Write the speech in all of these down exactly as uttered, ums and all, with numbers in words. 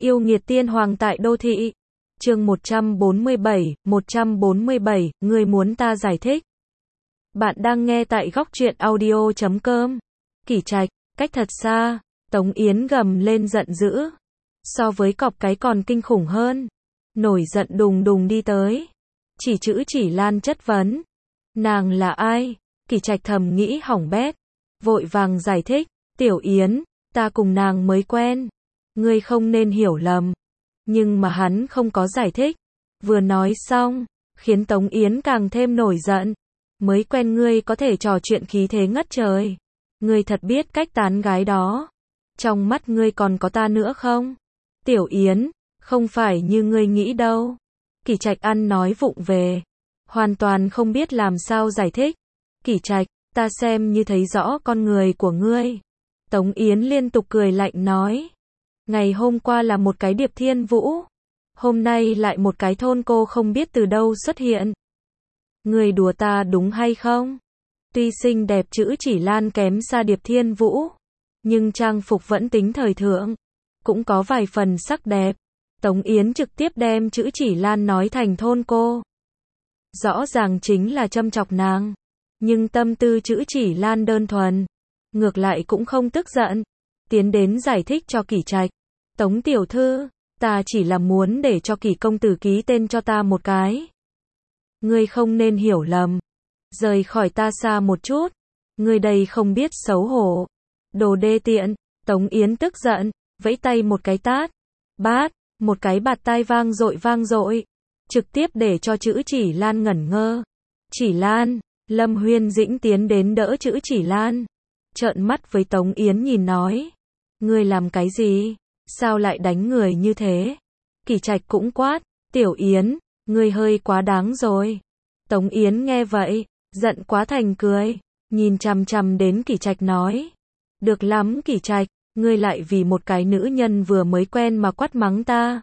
Yêu nghiệt tiên hoàng tại đô thị. Chương một trăm bốn mươi bảy, một trăm bốn mươi bảy, ngươi muốn ta giải thích. Bạn đang nghe tại góc truyện audio chấm com. Kỷ Trạch, cách thật xa, Tống Yến gầm lên giận dữ. So với cọp cái còn kinh khủng hơn. Nổi giận đùng đùng đi tới. Chỉ chữ chỉ Lan chất vấn. Nàng là ai? Kỷ Trạch thầm nghĩ hỏng bét. Vội vàng giải thích. Tiểu Yến, ta cùng nàng mới quen. Ngươi không nên hiểu lầm. Nhưng mà hắn không có giải thích. Vừa nói xong, khiến Tống Yến càng thêm nổi giận. Mới quen ngươi có thể trò chuyện khí thế ngất trời. Ngươi thật biết cách tán gái đó. Trong mắt ngươi còn có ta nữa không? Tiểu Yến, không phải như ngươi nghĩ đâu. Kỷ Trạch ăn nói vụng về. Hoàn toàn không biết làm sao giải thích. Kỷ Trạch, ta xem như thấy rõ con người của ngươi. Tống Yến liên tục cười lạnh nói. Ngày hôm qua là một cái Điệp Thiên Vũ. Hôm nay lại một cái thôn cô không biết từ đâu xuất hiện. Người đùa ta đúng hay không? Tuy xinh đẹp chữ chỉ Lan kém xa Điệp Thiên Vũ. Nhưng trang phục vẫn tính thời thượng. Cũng có vài phần sắc đẹp. Tống Yến trực tiếp đem chữ chỉ Lan nói thành thôn cô. Rõ ràng chính là châm chọc nàng. Nhưng tâm tư chữ chỉ Lan đơn thuần. Ngược lại cũng không tức giận. Tiến đến giải thích cho Kỷ Trạch. Tống tiểu thư, ta chỉ là muốn để cho Kỷ công tử ký tên cho ta một cái. Ngươi không nên hiểu lầm. Rời khỏi ta xa một chút. Ngươi đây không biết xấu hổ. Đồ đê tiện. Tống Yến tức giận, vẫy tay một cái tát. Bát, một cái bạt tai vang dội vang dội. Trực tiếp để cho chữ chỉ Lan ngẩn ngơ. Chỉ Lan, Lâm Huyên Dĩnh tiến đến đỡ chữ chỉ Lan. Trợn mắt với Tống Yến nhìn nói. Ngươi làm cái gì? Sao lại đánh người như thế? Kỷ Trạch cũng quát. Tiểu Yến, ngươi hơi quá đáng rồi. Tống Yến nghe vậy, giận quá thành cười. Nhìn chằm chằm đến Kỷ Trạch nói. Được lắm Kỷ Trạch, ngươi lại vì một cái nữ nhân vừa mới quen mà quát mắng ta.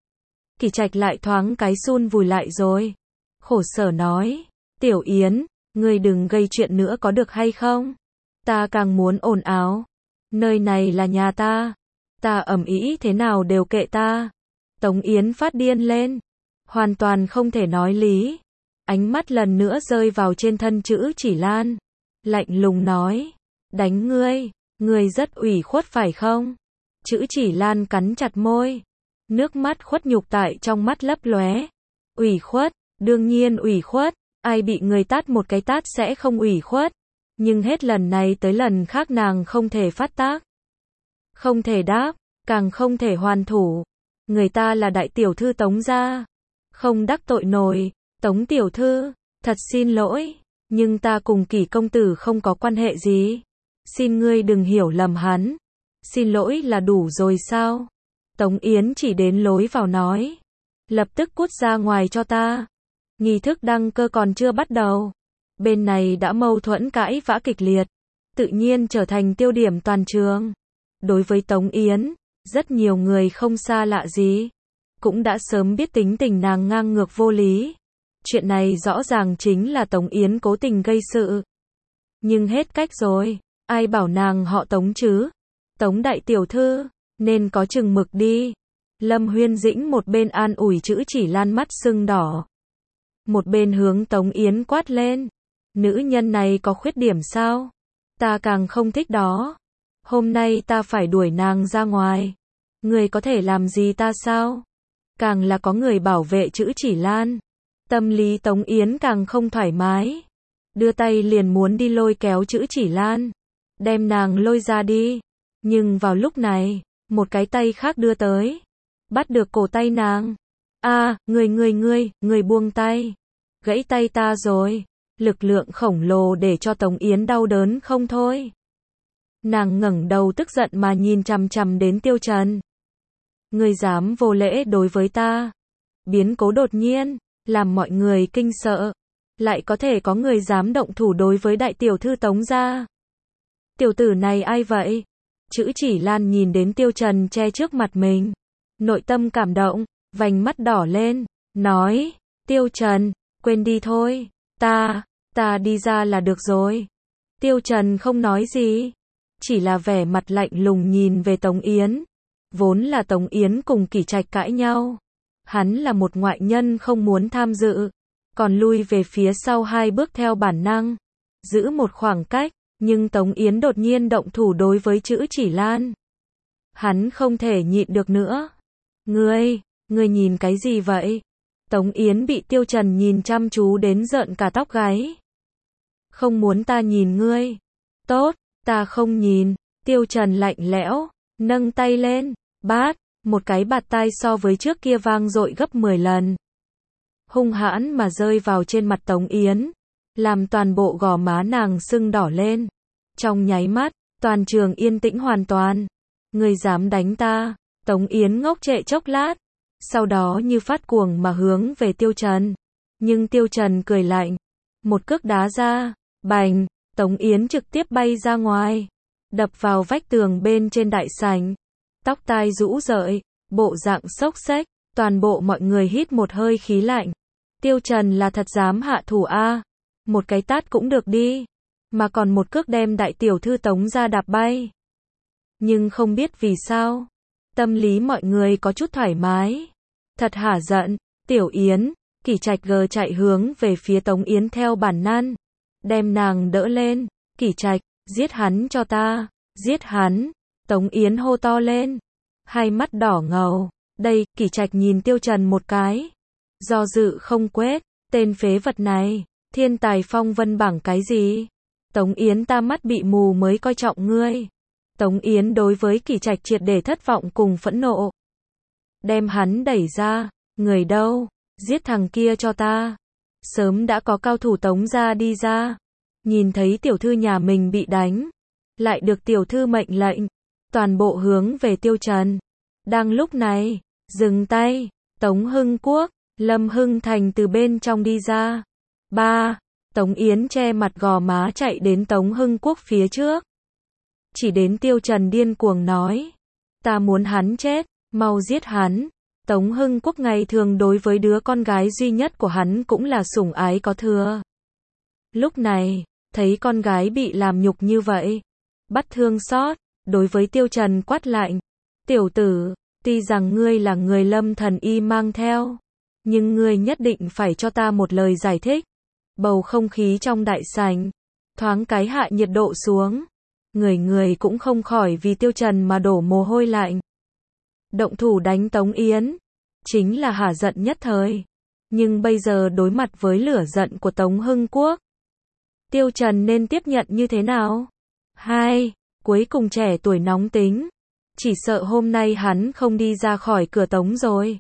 Kỷ Trạch lại thoáng cái sun vùi lại rồi. Khổ sở nói. Tiểu Yến, ngươi đừng gây chuyện nữa có được hay không? Ta càng muốn ồn ào. Nơi này là nhà ta. Ta ầm ĩ thế nào đều kệ ta. Tống Yến phát điên lên. Hoàn toàn không thể nói lý. Ánh mắt lần nữa rơi vào trên thân chữ chỉ Lan. Lạnh lùng nói. Đánh ngươi. Ngươi rất ủy khuất phải không? Chữ chỉ Lan cắn chặt môi. Nước mắt khuất nhục tại trong mắt lấp lóe. Ủy khuất. Đương nhiên ủy khuất. Ai bị người tát một cái tát sẽ không ủy khuất. Nhưng hết lần này tới lần khác nàng không thể phát tác. Không thể đáp. Càng không thể hoàn thủ. Người ta là đại tiểu thư Tống gia. Không đắc tội nổi. Tống tiểu thư, thật xin lỗi. Nhưng ta cùng Kỷ công tử không có quan hệ gì. Xin ngươi đừng hiểu lầm hắn. Xin lỗi là đủ rồi sao? Tống Yến chỉ đến lối vào nói. Lập tức cút ra ngoài cho ta. Nghi thức đăng cơ còn chưa bắt đầu. Bên này đã mâu thuẫn cãi vã kịch liệt. Tự nhiên trở thành tiêu điểm toàn trường. Đối với Tống Yến, rất nhiều người không xa lạ gì. Cũng đã sớm biết tính tình nàng ngang ngược vô lý. Chuyện này rõ ràng chính là Tống Yến cố tình gây sự. Nhưng hết cách rồi. Ai bảo nàng họ Tống chứ? Tống đại tiểu thư, nên có chừng mực đi. Lâm Huyên Dĩnh một bên an ủi chữ chỉ Lan mắt sưng đỏ. Một bên hướng Tống Yến quát lên. Nữ nhân này có khuyết điểm sao? Ta càng không thích đó. Hôm nay ta phải đuổi nàng ra ngoài. Người có thể làm gì ta sao? Càng là có người bảo vệ chữ chỉ Lan. Tâm lý Tống Yến càng không thoải mái. Đưa tay liền muốn đi lôi kéo chữ chỉ Lan. Đem nàng lôi ra đi. Nhưng vào lúc này, một cái tay khác đưa tới. Bắt được cổ tay nàng. A, người người người, người buông tay. Gãy tay ta rồi. Lực lượng khổng lồ để cho Tống Yến đau đớn không thôi. Nàng ngẩng đầu tức giận mà nhìn chằm chằm đến Tiêu Trần. Ngươi dám vô lễ đối với ta. Biến cố đột nhiên, làm mọi người kinh sợ. Lại có thể có người dám động thủ đối với đại tiểu thư Tống gia. Tiểu tử này ai vậy? Chữ chỉ Lan nhìn đến Tiêu Trần che trước mặt mình. Nội tâm cảm động, vành mắt đỏ lên. Nói, Tiêu Trần, quên đi thôi. Ta, ta đi ra là được rồi. Tiêu Trần không nói gì. Chỉ là vẻ mặt lạnh lùng nhìn về Tống Yến. Vốn là Tống Yến cùng Kỷ Trạch cãi nhau. Hắn là một ngoại nhân không muốn tham dự, còn lui về phía sau hai bước theo bản năng, giữ một khoảng cách, nhưng Tống Yến đột nhiên động thủ đối với Trữ Chỉ Lan. Hắn không thể nhịn được nữa. Ngươi, ngươi nhìn cái gì vậy? Tống Yến bị Tiêu Trần nhìn chăm chú đến rợn cả tóc gáy. Không muốn ta nhìn ngươi. Tốt, ta không nhìn. Tiêu Trần lạnh lẽo, nâng tay lên, bát, một cái bạt tai so với trước kia vang dội gấp mười lần. Hung hãn mà rơi vào trên mặt Tống Yến, làm toàn bộ gò má nàng sưng đỏ lên. Trong nháy mắt, toàn trường yên tĩnh hoàn toàn. Ngươi dám đánh ta? Tống Yến ngốc trệ chốc lát, sau đó như phát cuồng mà hướng về Tiêu Trần. Nhưng Tiêu Trần cười lạnh, một cước đá ra, bành, Tống Yến trực tiếp bay ra ngoài, đập vào vách tường bên trên đại sảnh. Tóc tai rũ rượi, bộ dạng xốc xếch, toàn bộ mọi người hít một hơi khí lạnh. Tiêu Trần là thật dám hạ thủ a, một cái tát cũng được đi, mà còn một cước đem đại tiểu thư Tống ra đạp bay. Nhưng không biết vì sao, tâm lý mọi người có chút thoải mái. Thật hả giận, Tiểu Yến, Kỷ Trạch gờ chạy hướng về phía Tống Yến theo bản năng, đem nàng đỡ lên. Kỷ Trạch, giết hắn cho ta, giết hắn. Tống Yến hô to lên, hai mắt đỏ ngầu. Đây, Kỷ Trạch nhìn Tiêu Trần một cái, do dự không quyết, tên phế vật này, thiên tài phong vân bảng cái gì? Tống Yến ta mắt bị mù mới coi trọng ngươi. Tống Yến đối với Kỷ Trạch triệt để thất vọng cùng phẫn nộ. Đem hắn đẩy ra, người đâu, giết thằng kia cho ta. Sớm đã có cao thủ Tống gia đi ra, nhìn thấy tiểu thư nhà mình bị đánh, lại được tiểu thư mệnh lệnh, toàn bộ hướng về Tiêu Trần. Đang lúc này, dừng tay, Tống Hưng Quốc, Lâm Hưng Thành từ bên trong đi ra. Ba, Tống Yến che mặt gò má chạy đến Tống Hưng Quốc phía trước. Chỉ đến Tiêu Trần điên cuồng nói, ta muốn hắn chết, mau giết hắn. Tống Hưng Quốc ngày thường đối với đứa con gái duy nhất của hắn cũng là sủng ái có thừa. Lúc này, thấy con gái bị làm nhục như vậy, bắt thương xót, đối với Tiêu Trần quát lạnh, tiểu tử, tuy rằng ngươi là người Lâm Thần Y mang theo, nhưng ngươi nhất định phải cho ta một lời giải thích. Bầu không khí trong đại sảnh thoáng cái hạ nhiệt độ xuống, người người cũng không khỏi vì Tiêu Trần mà đổ mồ hôi lạnh. Động thủ đánh Tống Yến, chính là hả giận nhất thời, nhưng bây giờ đối mặt với lửa giận của Tống Hưng Quốc, Tiêu Trần nên tiếp nhận như thế nào? Hai, cuối cùng trẻ tuổi nóng tính, chỉ sợ hôm nay hắn không đi ra khỏi cửa Tống rồi.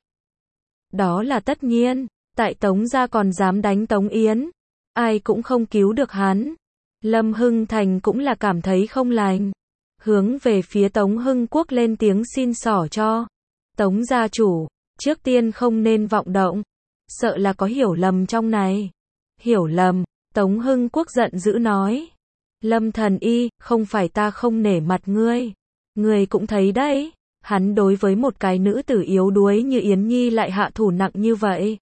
Đó là tất nhiên, tại Tống gia còn dám đánh Tống Yến, ai cũng không cứu được hắn. Lâm Hưng Thành cũng là cảm thấy không lành, hướng về phía Tống Hưng Quốc lên tiếng xin xỏ cho. Tống gia chủ, trước tiên không nên vọng động, sợ là có hiểu lầm trong này. Hiểu lầm, Tống Hưng Quốc giận dữ nói. Lâm Thần Y, không phải ta không nể mặt ngươi. Ngươi cũng thấy đấy, hắn đối với một cái nữ tử yếu đuối như Yến Nhi lại hạ thủ nặng như vậy.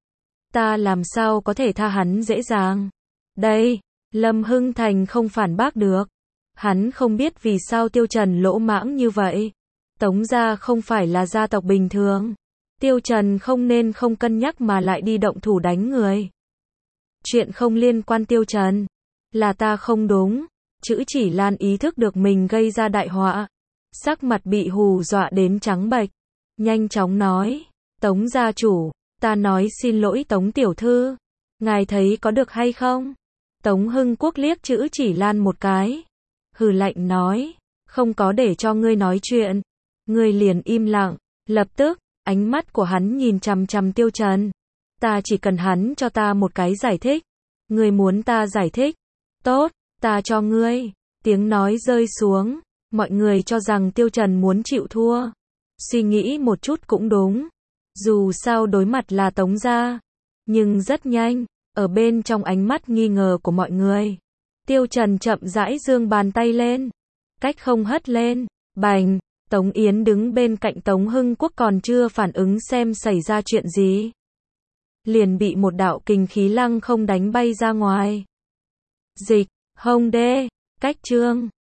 Ta làm sao có thể tha hắn dễ dàng. Đây, Lâm Hưng Thành không phản bác được. Hắn không biết vì sao Tiêu Trần lỗ mãng như vậy. Tống gia không phải là gia tộc bình thường. Tiêu Trần không nên không cân nhắc mà lại đi động thủ đánh người. Chuyện không liên quan Tiêu Trần. Là ta không đúng. Trữ Chỉ Lan ý thức được mình gây ra đại họa. Sắc mặt bị hù dọa đến trắng bệch. Nhanh chóng nói. Tống gia chủ, ta nói xin lỗi Tống tiểu thư. Ngài thấy có được hay không? Tống Hưng Quốc liếc Trữ Chỉ Lan một cái. Hừ lạnh nói. Không có để cho ngươi nói chuyện. Ngươi liền im lặng. Lập tức, ánh mắt của hắn nhìn chằm chằm Tiêu Trần. Ta chỉ cần hắn cho ta một cái giải thích. Ngươi muốn ta giải thích? Tốt, ta cho ngươi. Tiếng nói rơi xuống. Mọi người cho rằng Tiêu Trần muốn chịu thua. Suy nghĩ một chút cũng đúng. Dù sao đối mặt là Tống gia. Nhưng rất nhanh, ở bên trong ánh mắt nghi ngờ của mọi người, Tiêu Trần chậm rãi giương bàn tay lên. Cách không hất lên. Bành, Tống Yến đứng bên cạnh Tống Hưng Quốc còn chưa phản ứng xem xảy ra chuyện gì, liền bị một đạo kình khí lăng không đánh bay ra ngoài. Dịch, hông đê, cách chương.